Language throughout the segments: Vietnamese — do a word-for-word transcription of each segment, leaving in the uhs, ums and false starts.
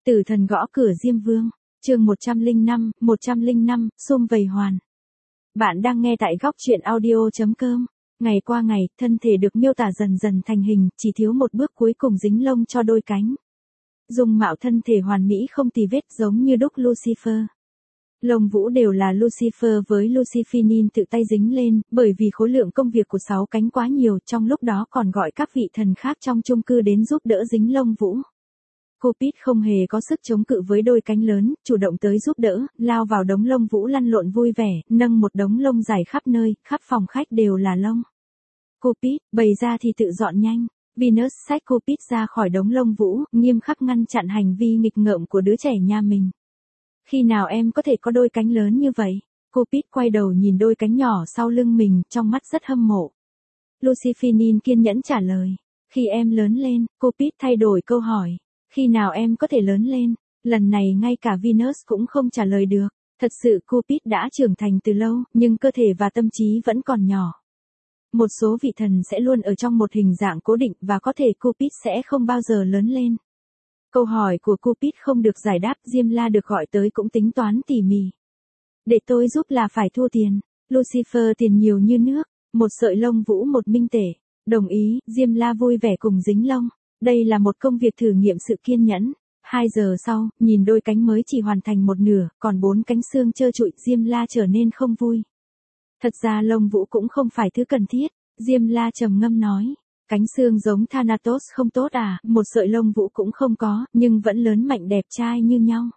Tử thần gõ cửa Diêm Vương, chương một trăm lẻ năm, một trăm lẻ năm, sum vầy hoàn. Bạn đang nghe tại góc truyện audio chấm com. Ngày qua ngày, thân thể được miêu tả dần dần thành hình, chỉ thiếu một bước cuối cùng dính lông cho đôi cánh. Dung mạo thân thể hoàn mỹ không tì vết giống như đúc Lucifer. Lông vũ đều là Lucifer với Lucifinin tự tay dính lên, bởi vì khối lượng công việc của sáu cánh quá nhiều, trong lúc đó còn gọi các vị thần khác trong chung cư đến giúp đỡ dính lông vũ. Cupid không hề có sức chống cự với đôi cánh lớn, chủ động tới giúp đỡ, lao vào đống lông vũ lăn lộn vui vẻ, nâng một đống lông dài khắp nơi, khắp phòng khách đều là lông. Cupid, bày ra thì tự dọn nhanh. Venus xách Cupid ra khỏi đống lông vũ, nghiêm khắc ngăn chặn hành vi nghịch ngợm của đứa trẻ nhà mình. Khi nào em có thể có đôi cánh lớn như vậy? Cupid quay đầu nhìn đôi cánh nhỏ sau lưng mình, trong mắt rất hâm mộ. Lucifinin kiên nhẫn trả lời. Khi em lớn lên, Cupid thay đổi câu hỏi. Khi nào em có thể lớn lên? Lần này ngay cả Venus cũng không trả lời được. Thật sự Cupid đã trưởng thành từ lâu, nhưng cơ thể và tâm trí vẫn còn nhỏ. Một số vị thần sẽ luôn ở trong một hình dạng cố định và có thể Cupid sẽ không bao giờ lớn lên. Câu hỏi của Cupid không được giải đáp, Diêm La được gọi tới cũng tính toán tỉ mỉ. Để tôi giúp là phải thua tiền. Lucifer tiền nhiều như nước, một sợi lông vũ một minh tể. Đồng ý, Diêm La vui vẻ cùng dính lông. Đây là một công việc thử nghiệm sự kiên nhẫn. Hai giờ sau, nhìn đôi cánh mới chỉ hoàn thành một nửa, còn bốn cánh xương trơ trụi, Diêm La trở nên không vui. Thật ra lông vũ cũng không phải thứ cần thiết, Diêm La trầm ngâm nói. Cánh xương giống Thanatos không tốt à, một sợi lông vũ cũng không có, nhưng vẫn lớn mạnh đẹp trai như nhau.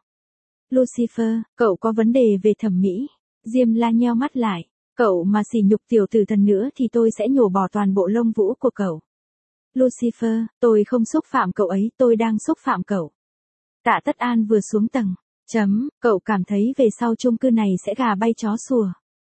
Lucifer, cậu có vấn đề về thẩm mỹ. Diêm La nheo mắt lại, cậu mà sỉ nhục tiểu tử thần nữa thì tôi sẽ nhổ bỏ toàn bộ lông vũ của cậu. Lucifer, tôi không xúc phạm cậu ấy, tôi đang xúc phạm cậu. Tạ Tất An vừa xuống tầng. Chấm, cậu cảm thấy về sau chung cư này sẽ gà bay chó sủa.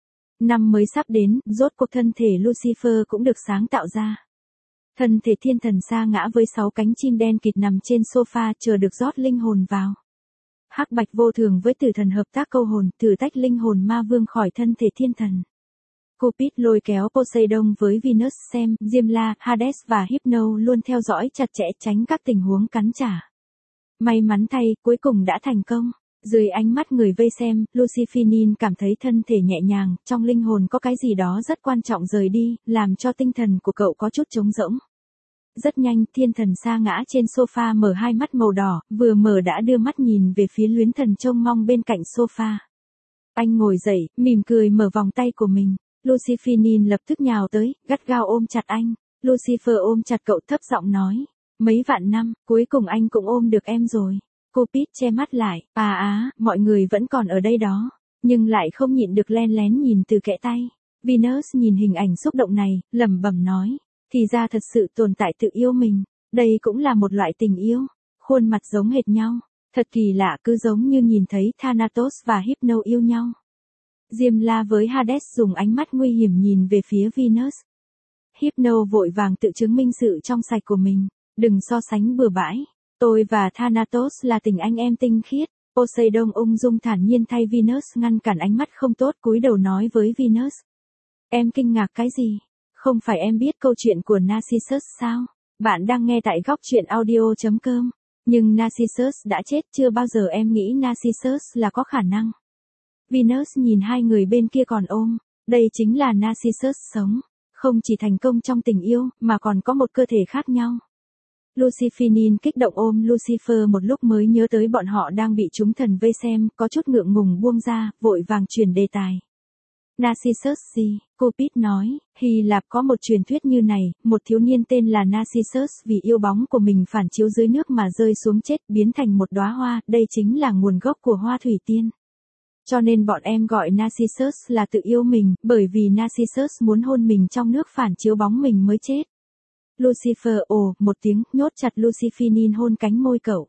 Năm mới sắp đến, rốt cuộc thân thể Lucifer cũng được sáng tạo ra. Thân thể thiên thần sa ngã với sáu cánh chim đen kịt nằm trên sofa chờ được rót linh hồn vào. Hắc Bạch vô thường với tử thần hợp tác câu hồn, thử tách linh hồn ma vương khỏi thân thể thiên thần. Cupid lôi kéo Poseidon với Venus xem, Diêm La, Hades và Hypno luôn theo dõi chặt chẽ tránh các tình huống cắn trả. May mắn thay, cuối cùng đã thành công. Dưới ánh mắt người vây xem, Lucifinin cảm thấy thân thể nhẹ nhàng, trong linh hồn có cái gì đó rất quan trọng rời đi, làm cho tinh thần của cậu có chút trống rỗng. Rất nhanh, thiên thần sa ngã trên sofa mở hai mắt màu đỏ, vừa mở đã đưa mắt nhìn về phía luyến thần trông mong bên cạnh sofa. Anh ngồi dậy, mỉm cười mở vòng tay của mình. Lucifinin lập tức nhào tới, gắt gao ôm chặt anh. Lucifer ôm chặt cậu thấp giọng nói. Mấy vạn năm, cuối cùng anh cũng ôm được em rồi. Cupid che mắt lại, à á, mọi người vẫn còn ở đây đó. Nhưng lại không nhịn được len lén nhìn từ kẽ tay. Venus nhìn hình ảnh xúc động này, lẩm bẩm nói. Thì ra thật sự tồn tại tự yêu mình. Đây cũng là một loại tình yêu. Khuôn mặt giống hệt nhau. Thật kỳ lạ, cứ giống như nhìn thấy Thanatos và Hypno yêu nhau. Diêm La với Hades dùng ánh mắt nguy hiểm nhìn về phía Venus. Hypno vội vàng tự chứng minh sự trong sạch của mình. Đừng so sánh bừa bãi. Tôi và Thanatos là tình anh em tinh khiết. Poseidon ung dung thản nhiên thay Venus ngăn cản ánh mắt không tốt, cúi đầu nói với Venus. Em kinh ngạc cái gì? Không phải em biết câu chuyện của Narcissus sao? Bạn đang nghe tại góc truyện audio chấm com. Nhưng Narcissus đã chết, chưa bao giờ em nghĩ Narcissus là có khả năng. Venus nhìn hai người bên kia còn ôm. Đây chính là Narcissus sống. Không chỉ thành công trong tình yêu, mà còn có một cơ thể khác nhau. Lucifinin kích động ôm Lucifer một lúc mới nhớ tới bọn họ đang bị chúng thần vây xem, có chút ngượng ngùng buông ra, vội vàng chuyển đề tài. Narcissus gì? Cupid nói, Hy Lạp có một truyền thuyết như này, một thiếu niên tên là Narcissus vì yêu bóng của mình phản chiếu dưới nước mà rơi xuống chết, biến thành một đóa hoa, đây chính là nguồn gốc của hoa thủy tiên. Cho nên bọn em gọi Narcissus là tự yêu mình, bởi vì Narcissus muốn hôn mình trong nước phản chiếu bóng mình mới chết. Lucifer ồ, một tiếng, nhốt chặt Lucifinin hôn cánh môi cậu.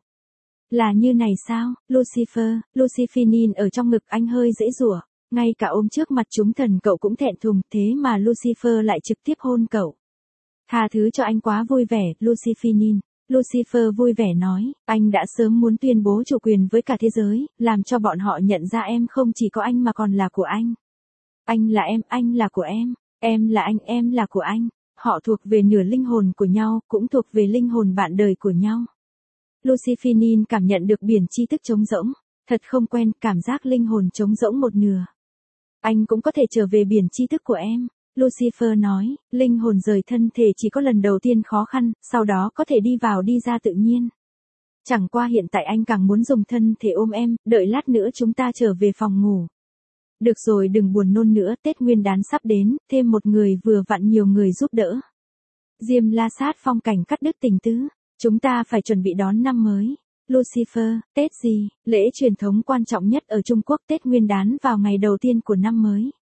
Là như này sao, Lucifer, Lucifinin ở trong ngực anh hơi dễ dụa, ngay cả ôm trước mặt chúng thần cậu cũng thẹn thùng, thế mà Lucifer lại trực tiếp hôn cậu. Tha thứ cho anh quá vui vẻ, Lucifinin. Lucifer vui vẻ nói, anh đã sớm muốn tuyên bố chủ quyền với cả thế giới, làm cho bọn họ nhận ra em không chỉ có anh mà còn là của anh. Anh là em, anh là của em, em là anh, em là của anh. Họ thuộc về nửa linh hồn của nhau, cũng thuộc về linh hồn bạn đời của nhau. Lucifinin cảm nhận được biển tri thức trống rỗng. Thật không quen, cảm giác linh hồn trống rỗng một nửa. Anh cũng có thể trở về biển tri thức của em. Lucifer nói, linh hồn rời thân thể chỉ có lần đầu tiên khó khăn, sau đó có thể đi vào đi ra tự nhiên. Chẳng qua hiện tại anh càng muốn dùng thân thể ôm em, đợi lát nữa chúng ta trở về phòng ngủ. Được rồi, đừng buồn nôn nữa, Tết Nguyên đán sắp đến, thêm một người vừa vặn nhiều người giúp đỡ. Diêm La sát phong cảnh cắt đứt tình tứ, chúng ta phải chuẩn bị đón năm mới. Lucifer, Tết gì? Lễ truyền thống quan trọng nhất ở Trung Quốc Tết Nguyên đán vào ngày đầu tiên của năm mới.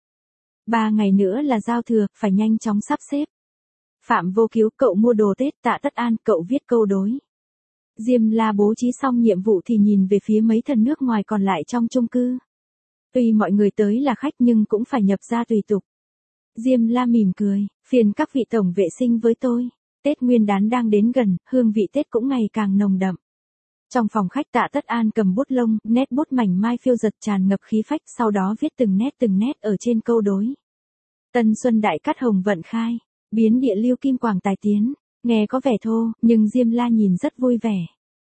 Ba ngày nữa là giao thừa, phải nhanh chóng sắp xếp. Phạm Vô Cứu, cậu mua đồ Tết. Tạ Tất An, cậu viết câu đối. Diêm La bố trí xong nhiệm vụ thì nhìn về phía mấy thần nước ngoài còn lại trong chung cư. Tuy mọi người tới là khách nhưng cũng phải nhập ra tùy tục. Diêm La mỉm cười, phiền các vị tổng vệ sinh với tôi. Tết Nguyên đán đang đến gần, hương vị Tết cũng ngày càng nồng đậm. Trong phòng khách Tạ Tất An cầm bút lông, nét bút mảnh mai phiêu giật tràn ngập khí phách, sau đó viết từng nét từng nét ở trên câu đối. Tân xuân đại cát hồng vận khai, biến địa lưu kim quảng tài tiến, nghe có vẻ thô, nhưng Diêm La nhìn rất vui vẻ.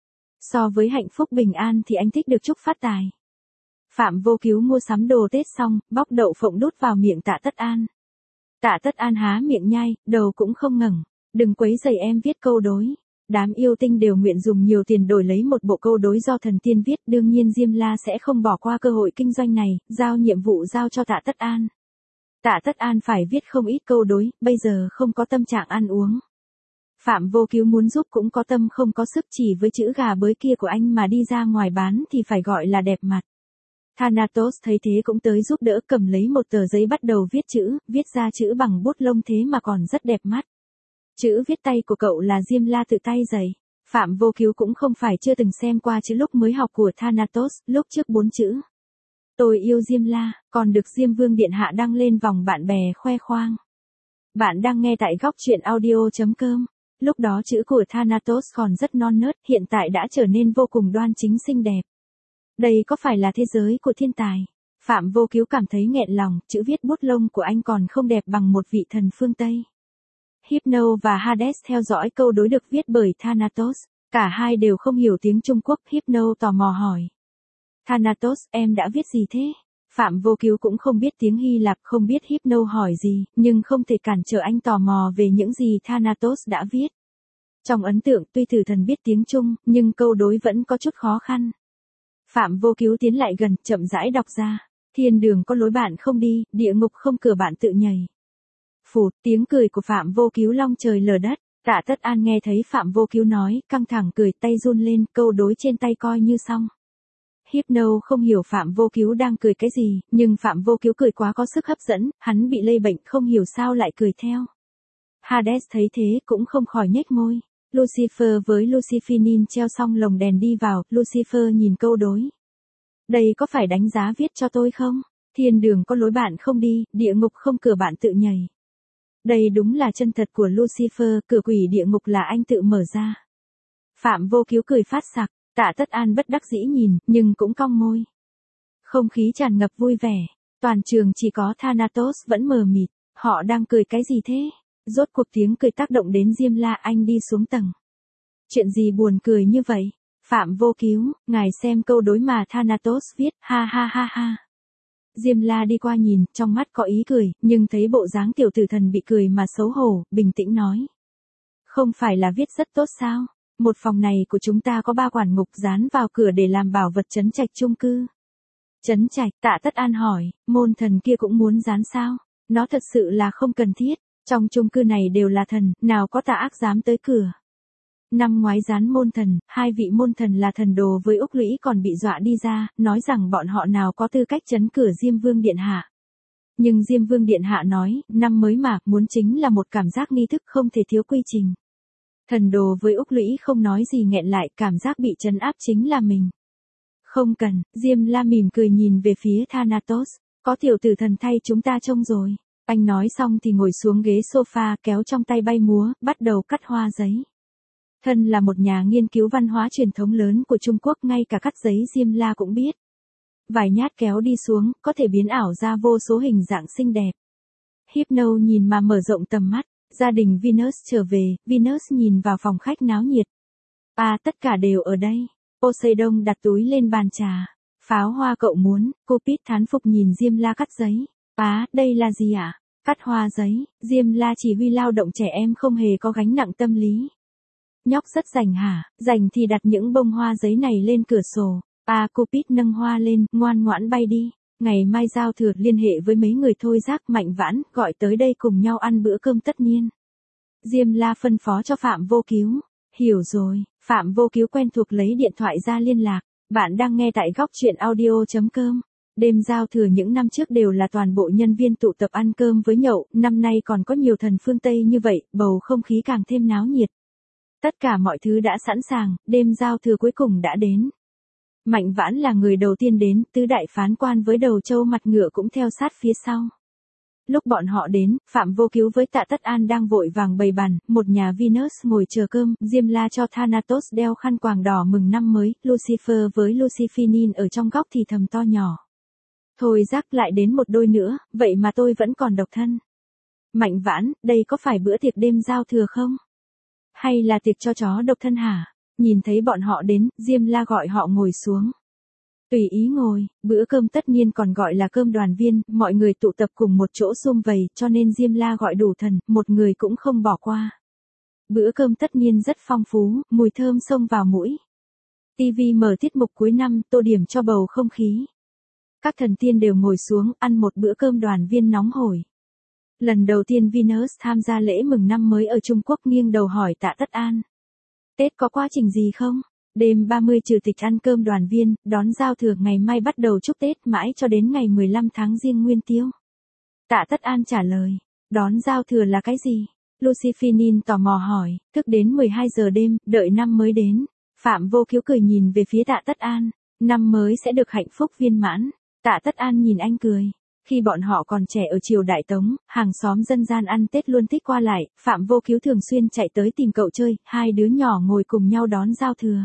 So với hạnh phúc bình an thì anh thích được chúc phát tài. Phạm Vô Cứu mua sắm đồ Tết xong, bóc đậu phộng đút vào miệng Tạ Tất An. Tạ Tất An há miệng nhai, đầu cũng không ngẩng, đừng quấy rầy em viết câu đối. Đám yêu tinh đều nguyện dùng nhiều tiền đổi lấy một bộ câu đối do thần tiên viết, đương nhiên Diêm La sẽ không bỏ qua cơ hội kinh doanh này, giao nhiệm vụ giao cho Tạ Tất An. Tạ Tất An phải viết không ít câu đối, bây giờ không có tâm trạng ăn uống. Phạm Vô Cứu muốn giúp cũng có tâm không có sức, chỉ với chữ gà bới kia của anh mà đi ra ngoài bán thì phải gọi là đẹp mặt. Thanatos thấy thế cũng tới giúp đỡ, cầm lấy một tờ giấy bắt đầu viết chữ, viết ra chữ bằng bút lông thế mà còn rất đẹp mắt. Chữ viết tay của cậu là Diêm La tự tay dày. Phạm Vô Cứu cũng không phải chưa từng xem qua chữ lúc mới học của Thanatos, lúc trước bốn chữ. Tôi yêu Diêm La, còn được Diêm Vương Điện Hạ đăng lên vòng bạn bè khoe khoang. Bạn đang nghe tại góc truyện audio chấm com. Lúc đó chữ của Thanatos còn rất non nớt, hiện tại đã trở nên vô cùng đoan chính xinh đẹp. Đây có phải là thế giới của thiên tài? Phạm Vô Cứu cảm thấy nghẹn lòng, chữ viết bút lông của anh còn không đẹp bằng một vị thần phương Tây. Hypno và Hades theo dõi câu đối được viết bởi Thanatos. Cả hai đều không hiểu tiếng Trung Quốc, Hypno tò mò hỏi. Thanatos, em đã viết gì thế? Phạm Vô Cứu cũng không biết tiếng Hy Lạp, không biết Hypno hỏi gì, nhưng không thể cản trở anh tò mò về những gì Thanatos đã viết. Trong ấn tượng, tuy tử thần biết tiếng Trung, nhưng câu đối vẫn có chút khó khăn. Phạm Vô Cứu tiến lại gần, chậm rãi đọc ra. Thiên đường có lối bạn không đi, địa ngục không cửa bạn tự nhảy. Phụt, tiếng cười của Phạm Vô Cứu long trời lở đất. Tạ Tất An nghe thấy Phạm Vô Cứu nói, căng thẳng cười, tay run lên, câu đối trên tay coi như xong. Hypno không hiểu Phạm Vô Cứu đang cười cái gì, nhưng Phạm Vô Cứu cười quá có sức hấp dẫn, hắn bị lây bệnh không hiểu sao lại cười theo. Hades thấy thế cũng không khỏi nhếch môi. Lucifer với Lucifinin treo xong lồng đèn đi vào, Lucifer nhìn câu đối. Đây có phải đánh giá viết cho tôi không? Thiên đường có lối bạn không đi, địa ngục không cửa bạn tự nhảy. Đây đúng là chân thật của Lucifer, cửa quỷ địa ngục là anh tự mở ra. Phạm Vô Cứu cười phát sặc, Tạ Tất An bất đắc dĩ nhìn, nhưng cũng cong môi. Không khí tràn ngập vui vẻ, toàn trường chỉ có Thanatos vẫn mờ mịt, họ đang cười cái gì thế? Rốt cuộc tiếng cười tác động đến Diêm La, anh đi xuống tầng. Chuyện gì buồn cười như vậy? Phạm Vô Cứu, ngài xem câu đối mà Thanatos viết, ha ha ha ha. Diêm La đi qua nhìn, trong mắt có ý cười, nhưng thấy bộ dáng tiểu tử thần bị cười mà xấu hổ, bình tĩnh nói. Không phải là viết rất tốt sao? Một phòng này của chúng ta có ba quản ngục dán vào cửa để làm bảo vật trấn trạch chung cư. Trấn trạch, Tạ Tất An hỏi, môn thần kia cũng muốn dán sao? Nó thật sự là không cần thiết, trong chung cư này đều là thần, nào có tà ác dám tới cửa. Năm ngoái dán môn thần, hai vị môn thần là thần đồ với Úc Lũy còn bị dọa đi ra, nói rằng bọn họ nào có tư cách trấn cửa Diêm Vương Điện Hạ. Nhưng Diêm Vương Điện Hạ nói, năm mới mà, muốn chính là một cảm giác nghi thức không thể thiếu quy trình. Thần đồ với Úc Lũy không nói gì nghẹn lại, cảm giác bị trấn áp chính là mình. Không cần, Diêm La mỉm cười nhìn về phía Thanatos, có tiểu tử thần thay chúng ta trông rồi. Anh nói xong thì ngồi xuống ghế sofa, kéo trong tay bay múa, bắt đầu cắt hoa giấy. Thân là một nhà nghiên cứu văn hóa truyền thống lớn của Trung Quốc, ngay cả cắt giấy Diêm La cũng biết. Vài nhát kéo đi xuống, có thể biến ảo ra vô số hình dạng xinh đẹp. Hypno nhìn mà mở rộng tầm mắt, gia đình Venus trở về, Venus nhìn vào phòng khách náo nhiệt. À tất cả đều ở đây. Poseidon đặt túi lên bàn trà. Pháo hoa cậu muốn, Cupid thán phục nhìn Diêm La cắt giấy. À, đây là gì ạ? À? Cắt hoa giấy, Diêm La chỉ huy lao động trẻ em không hề có gánh nặng tâm lý. Nhóc rất rảnh hả, rảnh thì đặt những bông hoa giấy này lên cửa sổ. À Cupid nâng hoa lên, ngoan ngoãn bay đi. Ngày mai giao thừa liên hệ với mấy người thôi Giác Mạnh Vãn, gọi tới đây cùng nhau ăn bữa cơm tất niên. Diêm La phân phó cho Phạm Vô Cứu. Hiểu rồi, Phạm Vô Cứu quen thuộc lấy điện thoại ra liên lạc. Bạn đang nghe tại góc chuyện audio chấm com. Đêm giao thừa những năm trước đều là toàn bộ nhân viên tụ tập ăn cơm với nhậu, năm nay còn có nhiều thần phương Tây như vậy, bầu không khí càng thêm náo nhiệt. Tất cả mọi thứ đã sẵn sàng, đêm giao thừa cuối cùng đã đến. Mạnh Vãn là người đầu tiên đến, tứ đại phán quan với đầu trâu mặt ngựa cũng theo sát phía sau. Lúc bọn họ đến, Phạm Vô Cứu với Tạ Tất An đang vội vàng bày bàn, một nhà Venus ngồi chờ cơm, Diêm La cho Thanatos đeo khăn quàng đỏ mừng năm mới, Lucifer với Lucifinin ở trong góc thì thầm to nhỏ. Thôi Giác lại đến một đôi nữa, vậy mà tôi vẫn còn độc thân. Mạnh Vãn, đây có phải bữa tiệc đêm giao thừa không? Hay là tiệc cho chó độc thân hả? Nhìn thấy bọn họ đến, Diêm La gọi họ ngồi xuống. Tùy ý ngồi, bữa cơm tất niên còn gọi là cơm đoàn viên, mọi người tụ tập cùng một chỗ sum vầy, cho nên Diêm La gọi đủ thần, một người cũng không bỏ qua. Bữa cơm tất niên rất phong phú, mùi thơm xông vào mũi. ti vi mở tiết mục cuối năm, tô điểm cho bầu không khí. Các thần tiên đều ngồi xuống, ăn một bữa cơm đoàn viên nóng hổi. Lần đầu tiên Venus tham gia lễ mừng năm mới ở Trung Quốc nghiêng đầu hỏi Tạ Tất An. Tết có quá trình gì không? Đêm ba mươi trừ tịch ăn cơm đoàn viên, đón giao thừa ngày mai bắt đầu chúc Tết mãi cho đến ngày mười lăm tháng Giêng Nguyên Tiêu. Tạ Tất An trả lời, đón giao thừa là cái gì? Lucifinin tò mò hỏi, thức đến mười hai giờ đêm, đợi năm mới đến. Phạm Vô Cứu cười nhìn về phía Tạ Tất An, năm mới sẽ được hạnh phúc viên mãn. Tạ Tất An nhìn anh cười. Khi bọn họ còn trẻ ở triều Đại Tống, hàng xóm dân gian ăn Tết luôn thích qua lại, Phạm Vô Cứu thường xuyên chạy tới tìm cậu chơi, hai đứa nhỏ ngồi cùng nhau đón giao thừa.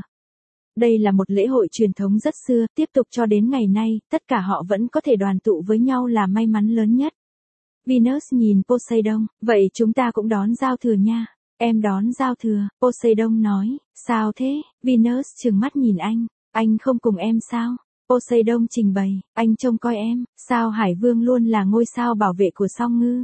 Đây là một lễ hội truyền thống rất xưa, tiếp tục cho đến ngày nay, tất cả họ vẫn có thể đoàn tụ với nhau là may mắn lớn nhất. Venus nhìn Poseidon, vậy chúng ta cũng đón giao thừa nha. Em đón giao thừa, Poseidon nói, sao thế? Venus trừng mắt nhìn anh, anh không cùng em sao? Poseidon trình bày, anh trông coi em, sao Hải Vương luôn là ngôi sao bảo vệ của Song Ngư.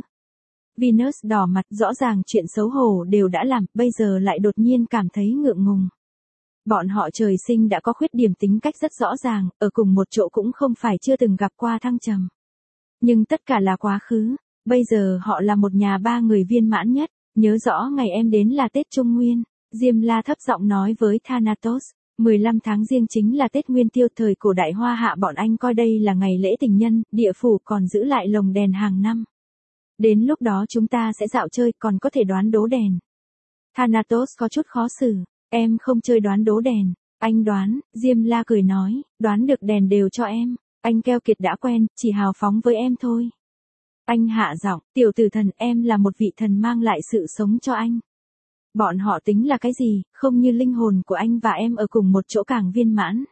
Venus đỏ mặt, rõ ràng chuyện xấu hổ đều đã làm, bây giờ lại đột nhiên cảm thấy ngượng ngùng. Bọn họ trời sinh đã có khuyết điểm tính cách rất rõ ràng, ở cùng một chỗ cũng không phải chưa từng gặp qua thăng trầm. Nhưng tất cả là quá khứ, bây giờ họ là một nhà ba người viên mãn nhất, nhớ rõ ngày em đến là Tết Trung Nguyên, Diêm La thấp giọng nói với Thanatos. mười lăm tháng Giêng chính là Tết Nguyên Tiêu, thời cổ đại Hoa Hạ bọn anh coi đây là ngày lễ tình nhân, địa phủ còn giữ lại lồng đèn hàng năm. Đến lúc đó chúng ta sẽ dạo chơi, còn có thể đoán đố đèn. Thanatos có chút khó xử, em không chơi đoán đố đèn, anh đoán, Diêm La cười nói, đoán được đèn đều cho em, anh keo kiệt đã quen, chỉ hào phóng với em thôi. Anh hạ giọng, tiểu tử thần, em là một vị thần mang lại sự sống cho anh. Bọn họ tính là cái gì, không như linh hồn của anh và em ở cùng một chỗ càng viên mãn.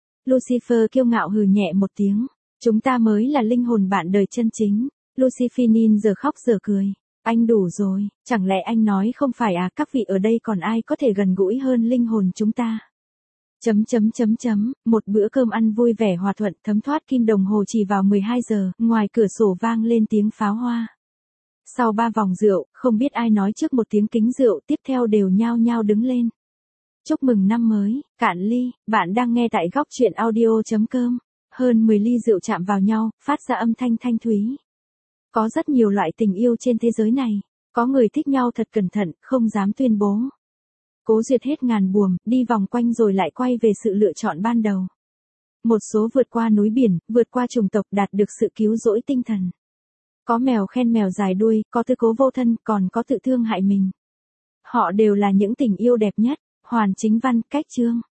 Lucifer kiêu ngạo hừ nhẹ một tiếng, chúng ta mới là linh hồn bạn đời chân chính. Lucifinin giờ khóc giờ cười, anh đủ rồi, chẳng lẽ anh nói không phải à, các vị ở đây còn ai có thể gần gũi hơn linh hồn chúng ta. Chấm chấm chấm chấm, một bữa cơm ăn vui vẻ hòa thuận, thấm thoát kim đồng hồ chỉ vào mười hai giờ, ngoài cửa sổ vang lên tiếng pháo hoa. Sau ba vòng rượu, không biết ai nói trước một tiếng kính rượu, tiếp theo đều nhao nhao đứng lên. Chúc mừng năm mới, cạn ly, bạn đang nghe tại góc chuyện audio chấm com. Hơn mười ly rượu chạm vào nhau, phát ra âm thanh thanh thúy. Có rất nhiều loại tình yêu trên thế giới này, có người thích nhau thật cẩn thận, không dám tuyên bố. Cố duyệt hết ngàn buồm, đi vòng quanh rồi lại quay về sự lựa chọn ban đầu. Một số vượt qua núi biển, vượt qua chủng tộc, đạt được sự cứu rỗi tinh thần. Có mèo khen mèo dài đuôi, có tư cố vô thân, còn có tự thương hại mình. Họ đều là những tình yêu đẹp nhất. Hoàn Chính Văn, Cách Chương.